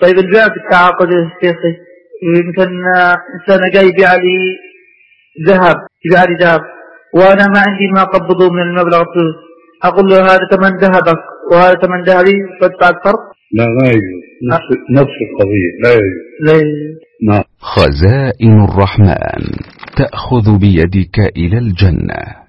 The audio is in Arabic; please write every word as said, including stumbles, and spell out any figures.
طيب البيع في التعاقد يا شيخي، يمكن إنسان جاي يبيع لي ذهب، يبيع لي ذهب وأنا ما عندي ما قبضه من المبلغ الفلوس، أقول له هذا ثمن ذهبك وهذا ثمن ذهبي فادفع الفرق؟ لا لا يجوز، نفس, نفس القضية لا يجوز. لا يجوز. خزائن الرحمن تأخذ بيدك إلى الجنة.